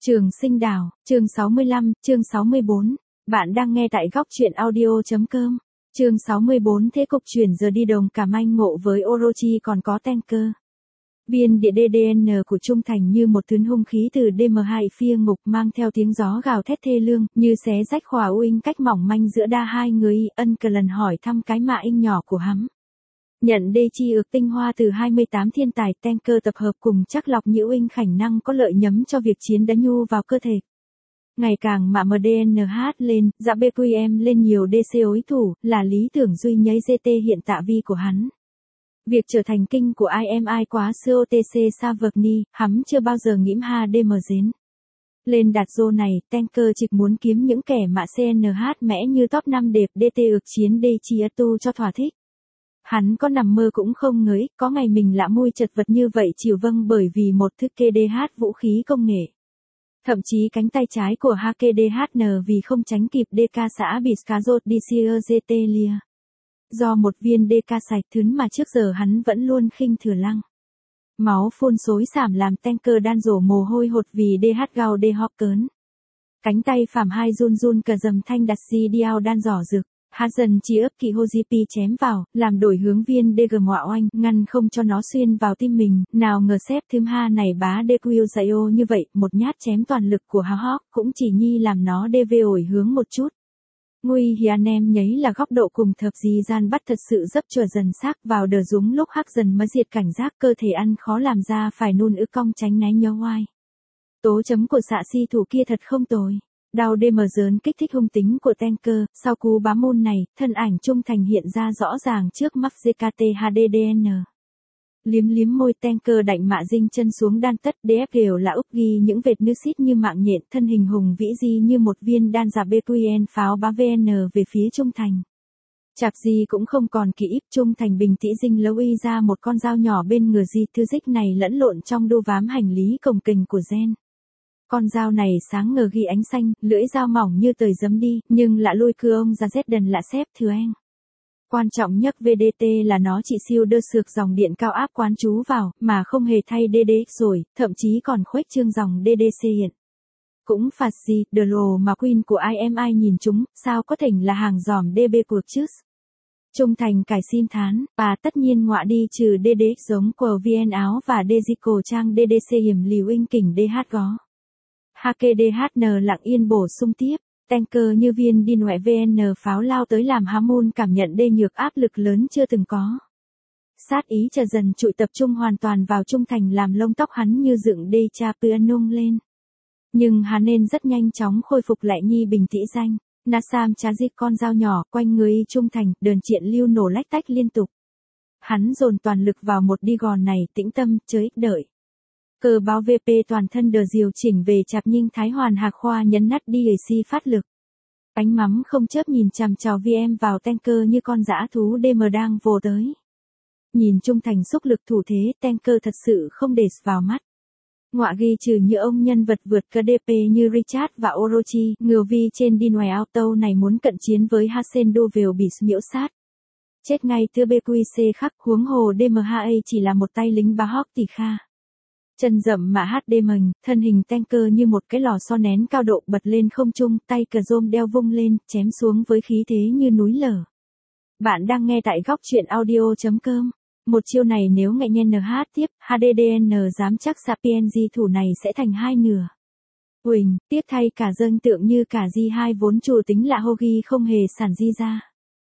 Trường Sinh Đảo, chương 65, chương 64. Bạn đang nghe tại góc truyện audio.com. Chương 64 thế cục chuyển giờ đi đồng cả manh ngộ với Orochi còn có Tanker. Viên địa DDN của Trung Thành như một tuyến hung khí từ DM2 phía ngục mang theo tiếng gió gào thét thê lương, như xé rách khỏa uinh cách mỏng manh giữa đa hai người. Ân cờ lần hỏi thăm cái mạ inh nhỏ của hắn. Nhận đê chi ược tinh hoa từ 28 thiên tài Tanker tập hợp cùng chắc lọc nhũ uinh khảnh năng có lợi nhắm cho việc chiến đánh nhu vào cơ thể. Ngày càng mà MDNH lên, dạ BQM lên nhiều DC đối thủ, là lý tưởng duy nháy GT hiện tạ vi của hắn. Việc trở thành kinh của IMI quá COTC Savagni, hắn chưa bao giờ nghiễm ha DM dến. Lên đạt dô này, Tanker chỉ muốn kiếm những kẻ mạ CNH mẽ như top 5 đẹp DT ược chiến đê chi tu cho thỏa thích. Hắn có nằm mơ cũng không ngới, có ngày mình lạ môi chật vật như vậy chịu vâng bởi vì một thức KDH vũ khí công nghệ. Thậm chí cánh tay trái của HKDHN vì không tránh kịp DK xã bị Skazot DCRGT lia. Do một viên DK sạch thứn mà trước giờ hắn vẫn luôn khinh thừa lăng. Máu phun xối xảm làm Tanker đan rổ mồ hôi hột vì DH gao DH cớn. Cánh tay phàm hai run run cờ dầm thanh đặt si điao đan giỏ rực. Há dần chỉ ấp kỳ Hojipi chém vào, làm đổi hướng viên DG ngọa oanh, ngăn không cho nó xuyên vào tim mình, nào ngờ xếp thêm ha này bá DQ Zayo như vậy, một nhát chém toàn lực của Ha Hawk cũng chỉ nhi làm nó DV ổi hướng một chút. Nguy hiền em nháy là góc độ cùng thập di gian bắt thật sự dấp chùa dần xác vào đờ dúng lúc hắc dần mới diệt cảnh giác cơ thể ăn khó làm ra phải nôn ứ cong tránh né nhó oai. Tố chấm của xạ si thủ kia thật không tồi. Đau DM dớn kích thích hung tính của Tanker, sau cú bám môn này, thân ảnh Trung Thành hiện ra rõ ràng trước mắt GKT HDDN. Liếm liếm môi Tanker đạnh mạ dinh chân xuống đan tất DF đều là úp ghi những vệt nước xít như mạng nhện thân hình hùng vĩ di như một viên đan giả BQN pháo bá VN về phía Trung Thành. Chạp gì cũng không còn kỹ íp Trung Thành bình tĩnh dinh lâu y ra một con dao nhỏ bên ngừa di thư dích này lẫn lộn trong đu vám hành lý cồng kềnh của Gen. Con dao này sáng ngời ghi ánh xanh, lưỡi dao mỏng như tời giấm đi, nhưng lạ lôi cưa ông ra rét đần lạ xếp thừa anh. Quan trọng nhất VDT là nó chỉ siêu đơ sược dòng điện cao áp quán chú vào, mà không hề thay DDX rồi, thậm chí còn khuếch trương dòng DDC hiện. Cũng phạt gì, The Lồ mà Queen của IMI nhìn chúng, sao có thể là hàng giòm DB cuộc chứ? Trung Thành cải sim thán, và tất nhiên ngọa đi trừ DDX giống của VN áo và Dezico trang DDC hiểm liều in kỉnh DH gó. HKDHN lặng yên bổ sung tiếp, Tanker như viên đi ngoại VN pháo lao tới làm Hamun cảm nhận đê nhược áp lực lớn chưa từng có. Sát ý chợt dần trụi tập trung hoàn toàn vào Trung Thành làm lông tóc hắn như dựng đê cha nung lên. Nhưng hắn nên rất nhanh chóng khôi phục lại nhi bình tĩnh danh. Nasam chá dịch con dao nhỏ quanh người Trung Thành, đờn triện lưu nổ lách tách liên tục. Hắn dồn toàn lực vào một đi gòn này tĩnh tâm, chới đợi. Cờ báo VP toàn thân đờ diều chỉnh về chạp nhinh thái hoàn hạc khoa nhấn nát DAC phát lực. Ánh mắm không chớp nhìn chằm chào VM vào Tanker như con dã thú DM đang vồ tới. Nhìn Trung Thành xúc lực thủ thế Tanker thật sự không để vào mắt. Ngọa ghi trừ như ông nhân vật vượt KDP như Richard và Orochi, ngừa vi trên đi ngoài auto này muốn cận chiến với Hasen Dovel bị miễu sát. Chết ngay thưa BQC khắc huống hồ DMHA chỉ là một tay lính bá hóc tỷ kha. Chân rậm mà HD mình, thân hình Tanker như một cái lò xo nén cao độ bật lên không trung, tay cờ rôm đeo vung lên, chém xuống với khí thế như núi lở. Bạn đang nghe tại góc truyện audio.com. Một chiêu này nếu ngại nhen NH tiếp, HDDN dám chắc Sapienzi thủ này sẽ thành hai nửa. Huỳnh, tiếp thay cả dân tượng như cả G2 vốn chủ tính là Hogi không hề sản di ra.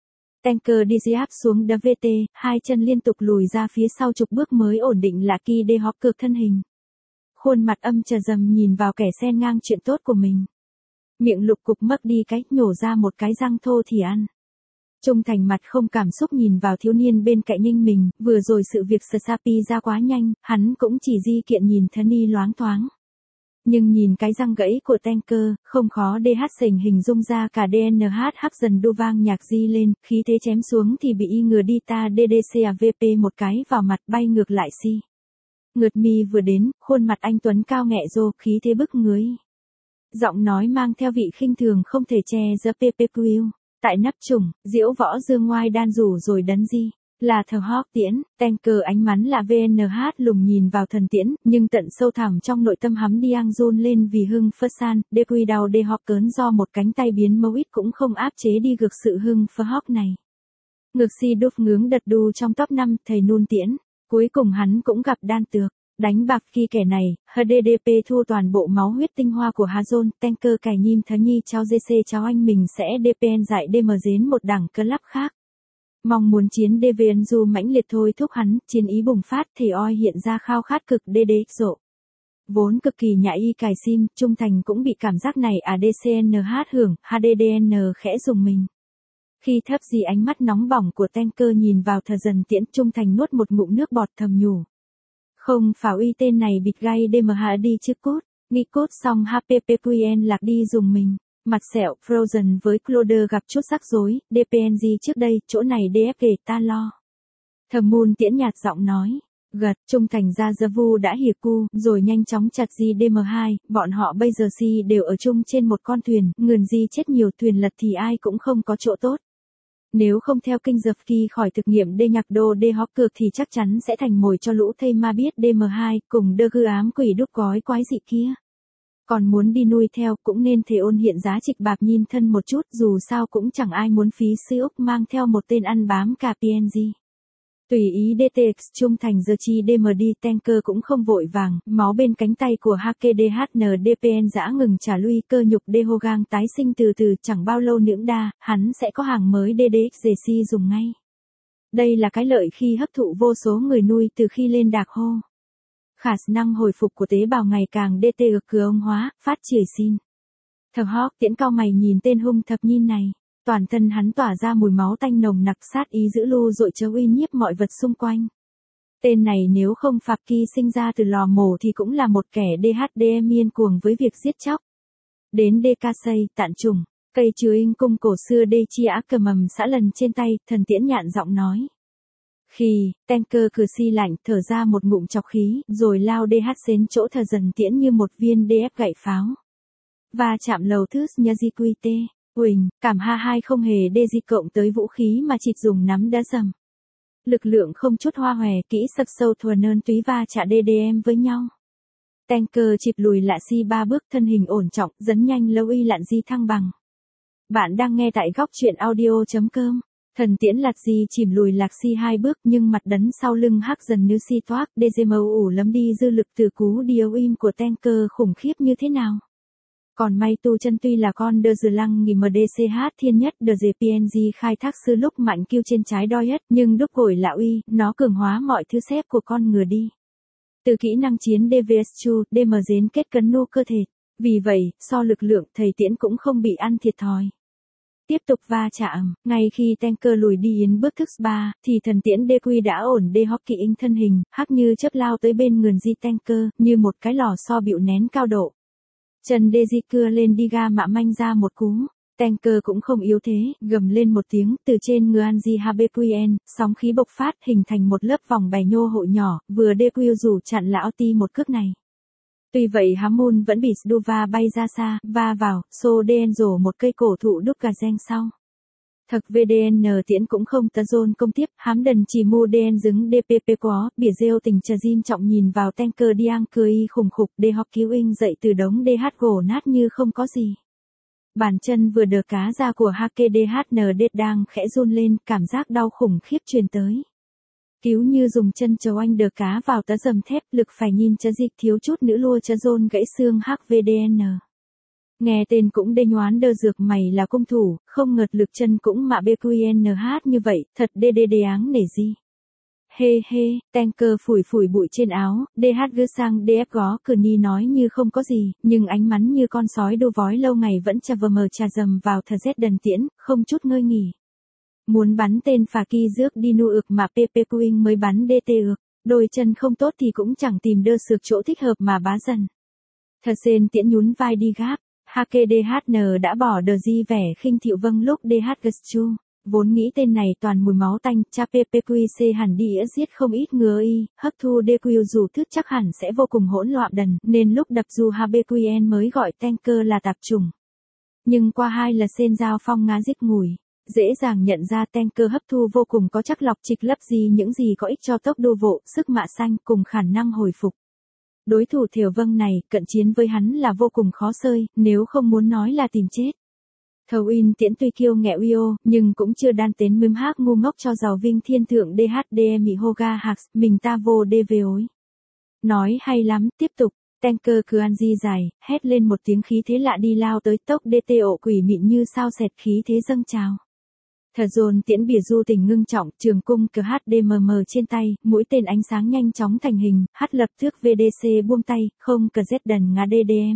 Tanker đi áp xuống WT, hai chân liên tục lùi ra phía sau chục bước mới ổn định là kỳ đê hóc cực thân hình. Khuôn mặt âm trờ dầm nhìn vào kẻ xen ngang chuyện tốt của mình. Miệng lục cục mất đi cái, nhổ ra một cái răng thô thì ăn. Trung Thành mặt không cảm xúc nhìn vào thiếu niên bên cạnh ninh mình, vừa rồi sự việc Sapi ra quá nhanh, hắn cũng chỉ di kiện nhìn thân y loáng thoáng. Nhưng nhìn cái răng gãy của Tanker, không khó DH sình hình dung ra cả DNH hắc dần đu vang nhạc di lên, khí thế chém xuống thì bị y ngừa đi ta DDCAVP một cái vào mặt bay ngược lại si. Ngượt mi vừa đến, khuôn mặt anh Tuấn cao nghẹ rô, khí thế bức ngưới. Giọng nói mang theo vị khinh thường không thể che giấu PPQ. Tại nắp trùng, diễu võ dương ngoai đan rủ rồi đấn di. Là thờ Hawk tiễn, tanker ánh mắn là VNH lùng nhìn vào thần tiễn, nhưng tận sâu thẳm trong nội tâm hắn Diang run lên vì hưng phấn san, đê quy đau đê Hawk cớn do một cánh tay biến mâu ít cũng không áp chế đi được sự hưng phấn Hawk này. Ngược si đúc ngướng đật đu trong top 5 thầy nun tiễn, cuối cùng hắn cũng gặp đan tược. Đánh bạc khi kẻ này, HDDP thua toàn bộ máu huyết tinh hoa của Hazon, tanker cài nhim thá nhi cháu GC cháu anh mình sẽ DPN dạy DM dến một đẳng club khác. Mong muốn chiến DVN dù mãnh liệt thôi thúc hắn, chiến ý bùng phát thì oi hiện ra khao khát cực DDX rộ. Vốn cực kỳ nhạy y cài sim, Trung Thành cũng bị cảm giác này DCNH hưởng, HDDN khẽ dùng mình. Khi thấp gì ánh mắt nóng bỏng của tanker nhìn vào thờ dần tiễn Trung Thành nuốt một ngụm nước bọt thầm nhủ. Không phảo y tên này bịt gay DMH đi chứ cốt, nghĩ cốt xong HPPQN lạc đi dùng mình. Mặt sẹo, Frozen với Cloder gặp chút rắc rối, DPNG trước đây, chỗ này DF kể ta lo. Thầm Moon tiễn nhạt giọng nói, gật, Trung Thành ra Vu đã hìa cu, rồi nhanh chóng chặt di DM2, bọn họ bây giờ si đều ở chung trên một con thuyền, ngườn di chết nhiều thuyền lật thì ai cũng không có chỗ tốt. Nếu không theo kinh dập kỳ khỏi thực nghiệm đê nhạc đô đê hóc cược thì chắc chắn sẽ thành mồi cho lũ thây ma biết DM2 cùng đơ gư ám quỷ đúc gói quái dị kia. Còn muốn đi nuôi theo cũng nên thể ôn hiện giá trịch bạc nhìn thân một chút dù sao cũng chẳng ai muốn phí sư úc mang theo một tên ăn bám cả PNG. Tùy ý DTX Trung Thành giờ chi DMD tanker cũng không vội vàng, máu bên cánh tay của HKDHN DPN dã ngừng trả lui cơ nhục Dehogang tái sinh từ từ chẳng bao lâu nữa đa, hắn sẽ có hàng mới DDXJC dùng ngay. Đây là cái lợi khi hấp thụ vô số người nuôi từ khi lên đạc hô. Khả năng hồi phục của tế bào ngày càng DT cường hóa, phát triển xin. Thờ Hawk tiễn cao mày nhìn tên hung thập nhìn này. Toàn thân hắn tỏa ra mùi máu tanh nồng nặc sát ý giữ lưu dội chớ uy nhiếp mọi vật xung quanh. Tên này nếu không Phạm Kỳ sinh ra từ lò mổ thì cũng là một kẻ DHDM miên cuồng với việc giết chóc. Đến DKC, tạn trùng, cây chứa in cung cổ xưa đê chi á cờ mầm xã lần trên tay, thần tiễn nhạn giọng nói. Khi, tanker cửa si lạnh thở ra một ngụm chọc khí, rồi lao DH xến chỗ thờ dần tiễn như một viên DF gậy pháo. Và chạm lầu thước nhà di quy tê. Huỳnh, cảm hai không hề đê di cộng tới vũ khí mà chỉ dùng nắm đá dầm. Lực lượng không chút hoa hòe kỹ sập sâu thùa nơn túy va chạ DDM với nhau. Tanker chịp lùi lạ si 3 bước thân hình ổn trọng, dấn nhanh lâu y lạn di thăng bằng. Bạn đang nghe tại góc truyện audio.com. Thần tiễn lạt di chìm lùi lạc si 2 bước nhưng mặt đấn sau lưng hắc dần như si toác DGMU ủ lấm đi dư lực từ cú điều im của tanker khủng khiếp như thế nào. Còn may tu chân tuy là con đơ dừ lăng nghỉ MDCH thiên nhất đờ dề PNG khai thác sư lúc mạnh kêu trên trái đoi hết nhưng đúc gổi lạ uy, nó cường hóa mọi thứ xếp của con ngừa đi. Từ kỹ năng chiến DVS2, DM dến kết cấn nô cơ thể. Vì vậy, so lực lượng thầy tiễn cũng không bị ăn thiệt thòi. Tiếp tục va chạm, ngay khi tanker lùi đi yến bước thức 3, thì thần tiễn DQ đã ổn đê hockey in thân hình, hắc như chớp lao tới bên ngườn di tanker, như một cái lò xo bịu nén cao độ. Chân đê di cưa lên đi ga mạ manh ra một cú. Tanker cũng không yếu thế, gầm lên một tiếng, từ trên ngựa Anji HBQN, sóng khí bộc phát hình thành một lớp vòng bè nhô hộ nhỏ, vừa DQ rủ chặn lão ti một cước này. Tuy vậy Hamun vẫn bị Sduva bay ra xa, va vào, xô DN rổ một cây cổ thụ đúc gà reng sau. Thật VDN tiễn cũng không tấn dôn công tiếp, hám đần chỉ mua DN dứng DPP quá, bỉa rêu tình trà diêm trọng nhìn vào tanker Diang cười khủng khục để học cứu in dậy từ đống DH gỗ nát như không có gì. Bàn chân vừa đờ cá ra của HKDHN đang khẽ run lên, cảm giác đau khủng khiếp truyền tới. Cứu như dùng chân chầu anh đờ cá vào tá dầm thép, lực phải nhìn chá dịch thiếu chút nữa lua chá rôn gãy xương HVDN. Nghe tên cũng đê nhoán đơ dược mày là công thủ, không ngợt lực chân cũng mạ BQNH như vậy, thật đê áng nể gì. Hê, tanker phủi bụi trên áo, DH gư sang DF gó cờ ni nói như không có gì, nhưng ánh mắn như con sói đô vói lâu ngày vẫn chà vờ mờ trà dầm vào thờ Z đần tiễn, không chút ngơi nghỉ. Muốn bắn tên phà kỳ rước đi nu ực mà PPQing mới bắn DT ực, đôi chân không tốt thì cũng chẳng tìm đơ sược chỗ thích hợp mà bá dần. Thờ sên tiễn nhún vai đi gáp, HKDHN đã bỏ đờ di vẻ khinh thiệu vâng lúc DH Guschu. Vốn nghĩ tên này toàn mùi máu tanh, cha PPQC hẳn đi giết không ít ngừa y, hấp thu DQ dù thức chắc hẳn sẽ vô cùng hỗn loạn đần, nên lúc đập dù HBQN mới gọi tanker là tạp trùng. Nhưng qua 2 là sên giao phong ngá giết ngùi. dễ dàng nhận ra tanker hấp thu vô cùng có chắc lọc trịch lấp gì những gì có ích cho tốc độ vộ, sức mạ xanh cùng khả năng hồi phục. Đối thủ Thiều Vâng này, cận chiến với hắn là vô cùng khó xơi, nếu không muốn nói là tìm chết. Thầu in tiễn tuy kiêu ngẹo yêu, nhưng cũng chưa đan đến mướm hát ngu ngốc cho giàu vinh thiên thượng DHDM Hoga Hạc, mình ta vô đê về ối. Nói hay lắm, tiếp tục, tanker cứ ăn di dài, hét lên một tiếng khí thế lạ đi lao tới tốc DT ộ quỷ mịn như sao xẹt khí thế dâng trào. Thờ dồn tiễn bìa du tình ngưng trọng, trường cung cờ HDMM trên tay, mũi tên ánh sáng nhanh chóng thành hình, hát lập thước VDC buông tay, không cờ Z đần ngá DDM.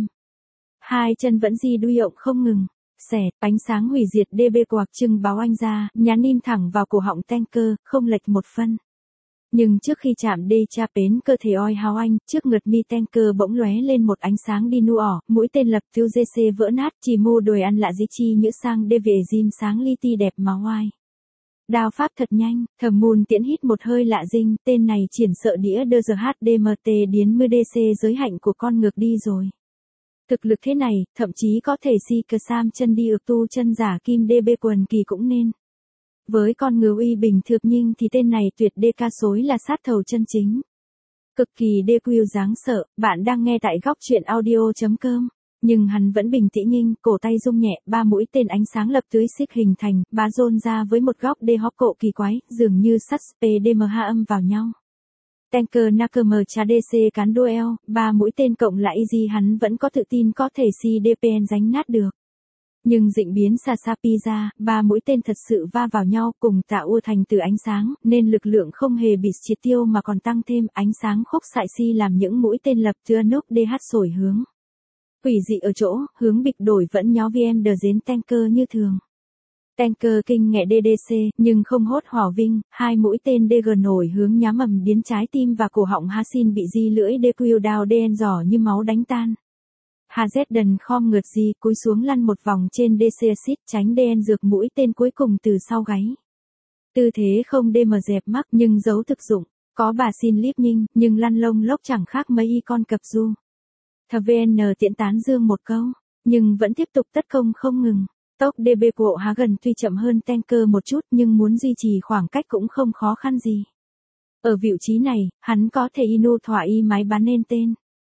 Hai chân vẫn di đuôi ộng không ngừng. Xẻ, ánh sáng hủy diệt DB quạc trưng báo anh ra, nhán im thẳng vào cổ họng tanker, không lệch một phân. Nhưng trước khi chạm đê cha pến cơ thể oi hào anh, trước ngực mi tanker bỗng lóe lên một ánh sáng đi nu ỏ, mũi tên lập tiêu GC vỡ nát, chỉ mua đồi ăn lạ dĩ chi nhữ sang đê về diêm sáng li ti đẹp mà oai. Đao pháp thật nhanh, thầm mùn tiễn hít một hơi lạ dinh, tên này triển sợ đĩa đơ giờ HDMT điến mưa DC giới hạnh của con ngược đi rồi. Thực lực thế này, thậm chí có thể si cờ sam chân đi ược tu chân giả kim DB quần kỳ cũng nên. Với con ngựa uy bình thược nhưng thì tên này tuyệt đê ca sối là sát thầu chân chính. Cực kỳ đê quyêu dáng sợ, bạn đang nghe tại góc truyện audio.com. Nhưng hắn vẫn bình tĩnh nhưng, cổ tay rung nhẹ, ba mũi tên ánh sáng lập tưới xích hình thành, bá rôn ra với một góc đê hóc cộ kỳ quái, dường như sắt PDMH âm vào nhau. Tanker Nakem Cha DC cán đuôi eo, ba mũi tên cộng lại easy hắn vẫn có tự tin có thể CDPN đánh nát được. Nhưng dịnh biến Sasapi ra, ba mũi tên thật sự va vào nhau cùng tạo ua thành từ ánh sáng, nên lực lượng không hề bị triệt tiêu mà còn tăng thêm ánh sáng khúc xại si làm những mũi tên lập tưa nốc DH sổi hướng. Quỷ dị ở chỗ, hướng bịch đổi vẫn nhó VM đờ dến tanker như thường. Tanker kinh nghẹ DDC, nhưng không hốt hỏa vinh, hai mũi tên DG nổi hướng nhắm ầm điến trái tim và cổ họng Hasin bị di lưỡi DQ đao đen giỏ như máu đánh tan. HZ đần khom ngượt di cúi xuống lăn một vòng trên DC Acid tránh đen dược mũi tên cuối cùng từ sau gáy. Tư thế không DM dẹp mắc nhưng giấu thực dụng, có bà xin líp nhinh, nhưng lăn lông lốc chẳng khác mấy y con cập du. Thờ VN tiễn tán dương một câu, nhưng vẫn tiếp tục tấn công không ngừng. Tốc DB của Há gần tuy chậm hơn tanker một chút nhưng muốn duy trì khoảng cách cũng không khó khăn gì. Ở vị trí này, hắn có thể inu thỏa y máy bắn nên tên.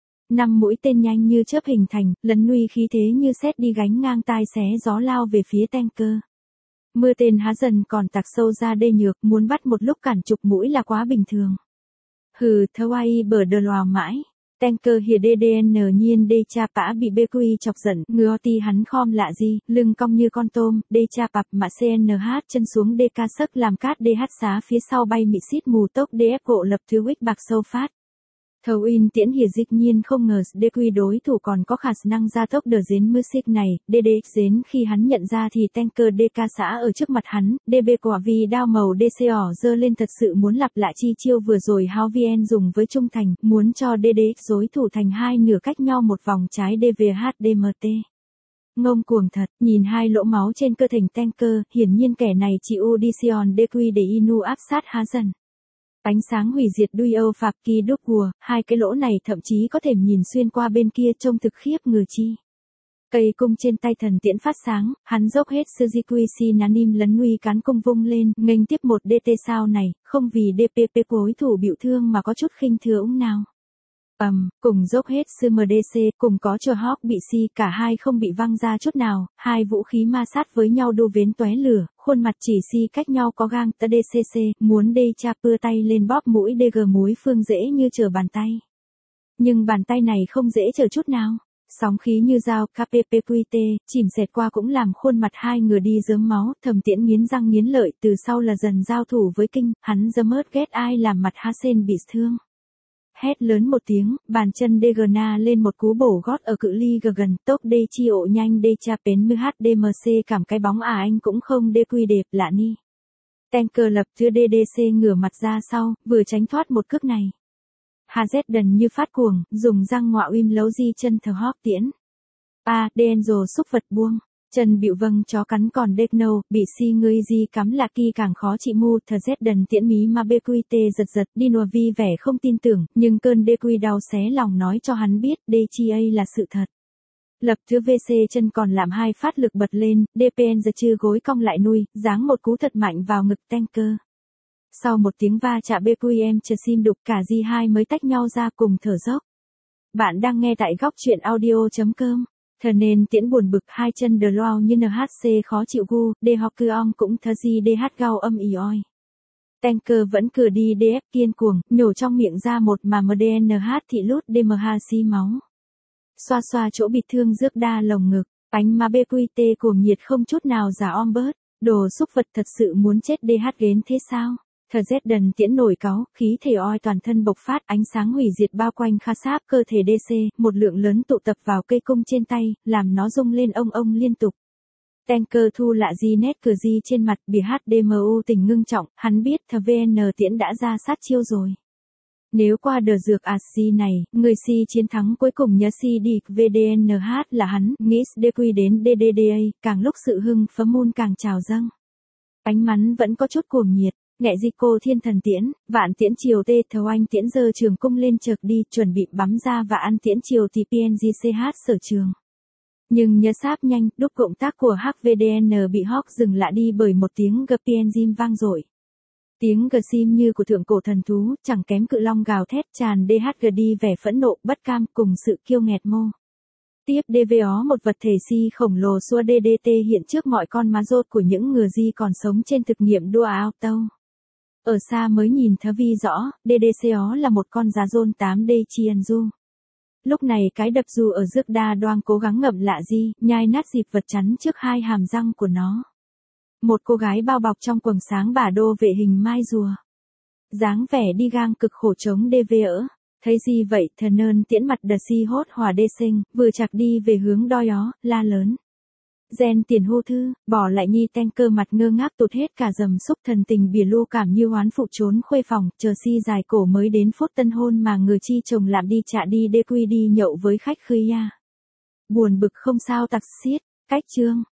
5 mũi tên nhanh như chớp hình thành, lấn nuy khí thế như sét đi gánh ngang tai xé gió lao về phía tanker. Mưa tên há dần còn tạc sâu ra đê nhược, muốn bắt một lúc cản chục mũi là quá bình thường. Hừ, thâu ai bờ đờ lòa mãi. Tanker hìa DDN nhiên đê cha pã bị BQ chọc giận, ngừa ti hắn khom lạ gì, lưng cong như con tôm, đê cha pặp mà CNH chân xuống DK sức làm cát DH xá phía sau bay mị xít mù tốc DF gộ lập thứ wích bạc sâu phát. Thầu in tiễn hìa dịch nhiên không ngờ DQ đối thủ còn có khả năng ra tốc đờ dến mưa xích này, DD dến khi hắn nhận ra thì tanker DK xã ở trước mặt hắn, DB quả vì đao màu DC ỏ dơ lên thật sự muốn lặp lại chi chiêu vừa rồi Hao VN dùng với trung thành, muốn cho DD dối thủ thành hai nửa cách nhau một vòng trái DVHDMT. Ngông cuồng thật, nhìn hai lỗ máu trên cơ thể tanker, hiển nhiên kẻ này chỉ Audition DQ để inu áp sát há dần. Ánh sáng hủy diệt đuôi Âu Phạp Kỳ đúc hùa, hai cái lỗ này thậm chí có thể nhìn xuyên qua bên kia trông thực khiếp ngừa chi. Cây cung trên tay thần tiễn phát sáng, hắn dốc hết Suzuki Sinanim lấn nuy cán cung vung lên, nghênh tiếp một DT sao này, không vì DPP đối thủ biểu thương mà có chút khinh thường nào. Cùng dốc hết SMDC, cùng có cho Hawk bị si, cả hai không bị văng ra chút nào, hai vũ khí ma sát với nhau đô vến tóe lửa, khuôn mặt chỉ si cách nhau có gang ta DCC, muốn đê cha pưa tay lên bóp mũi DG múi phương dễ như trở bàn tay. Nhưng bàn tay này không dễ trở chút nào. Sóng khí như dao KPPQT, chìm xẹt qua cũng làm khuôn mặt hai người đi rớm máu, thầm tiễn nghiến răng nghiến lợi, từ sau là dần giao thủ với kinh, hắn dâm ớt ghét ai làm mặt Hasen bị thương. Hét lớn một tiếng, bàn chân Degana lên một cú bổ gót ở cự ly gần, tốc đê chi ộ nhanh đê cha pến mư HDMC cảm cái bóng anh cũng không đê quy đẹp lạ ni. Tanker lập thưa DDC ngửa mặt ra sau, vừa tránh thoát một cước này. HZ đần như phát cuồng, dùng răng ngọa uym lấu di chân thờ hóp tiễn. Denzo xúc vật buông. Chân bịu vâng chó cắn còn Dekno, bị si ngươi di cắm lạ kỳ càng khó trị mu, thờ Z đần tiễn mí mà BQT giật đi nùa vi vẻ không tin tưởng, nhưng cơn DQ đau xé lòng nói cho hắn biết, DCA là sự thật. Lập thứ VC chân còn làm 2 phát lực bật lên, DPN giờ chư gối cong lại nuôi, giáng một cú thật mạnh vào ngực tanker. Sau một tiếng va chạm BQM chờ sim đục cả G2 mới tách nhau ra cùng thở dốc. Bạn đang nghe tại góc truyện audio.com. Thờ nên tiễn buồn bực hai chân đờ loao như NHC khó chịu gu, đê học cư ong cũng thờ gì DH gao âm ý oi. Tanker vẫn cửa đi DF kiên cuồng, nhổ trong miệng ra một mà MDNH thị lút DMH xi máu. Xoa xoa chỗ bị thương rước đa lồng ngực, bánh mà BQT cuồng nhiệt không chút nào giả om bớt, đồ xúc vật thật sự muốn chết DH gến thế sao? Thờ Z đần tiễn nổi cáu, khí thể oi toàn thân bộc phát, ánh sáng hủy diệt bao quanh kha sáp cơ thể DC, một lượng lớn tụ tập vào cây cung trên tay, làm nó rung lên ông liên tục. Tanker thu lạ di nét cửa di trên mặt, bìa HDMU tình ngưng trọng, hắn biết thờ VN tiễn đã ra sát chiêu rồi. Nếu qua đờ dược ASI này, người si chiến thắng cuối cùng nhớ si đi VDNH là hắn, nghĩ DQ đến DDDA, càng lúc sự hưng phấn mun càng trào dâng. Ánh mắn vẫn có chút cuồng nhiệt. Nghệ di cô thiên thần tiễn, vạn tiễn chiều tê thầu anh tiễn giờ trường cung lên chợt đi, chuẩn bị bắm ra và ăn tiễn chiều thì PNGCH sở trường. Nhưng nhớ sáp nhanh, đúc cộng tác của HVDN bị hóc dừng lại đi bởi một tiếng gập PNGim vang dội. Tiếng gờ sim như của thượng cổ thần thú, chẳng kém cự long gào thét tràn DHG đi vẻ phẫn nộ, bất cam cùng sự kiêu nghẹt mô. Tiếp DVO một vật thể si khổng lồ xua DDT hiện trước mọi con má rốt của những người di còn sống trên thực nghiệm đua auto. Ở xa mới nhìn thớ vi rõ, DDCO là một con giá rôn 8D chien du. Lúc này cái đập du ở rước đa đoang cố gắng ngậm lạ di, nhai nát dịp vật chắn trước hai hàm răng của nó. Một cô gái bao bọc trong quầng sáng bà đô vệ hình mai rùa. Dáng vẻ đi gang cực khổ chống DV ỡ. Thấy gì vậy thờ nơn tiễn mặt đờ si hốt hòa đê sinh, vừa chạc đi về hướng đoi ó, la lớn. Gen tiền hô thư, bỏ lại nhi tanker mặt ngơ ngác tụt hết cả dầm xúc thần tình bìa lu cảm như hoán phụ trốn khuê phòng, chờ si dài cổ mới đến phút tân hôn mà người chi chồng làm đi chạ đi DQ đi nhậu với khách khơi ya. Buồn bực không sao tặc xiết, cách chương.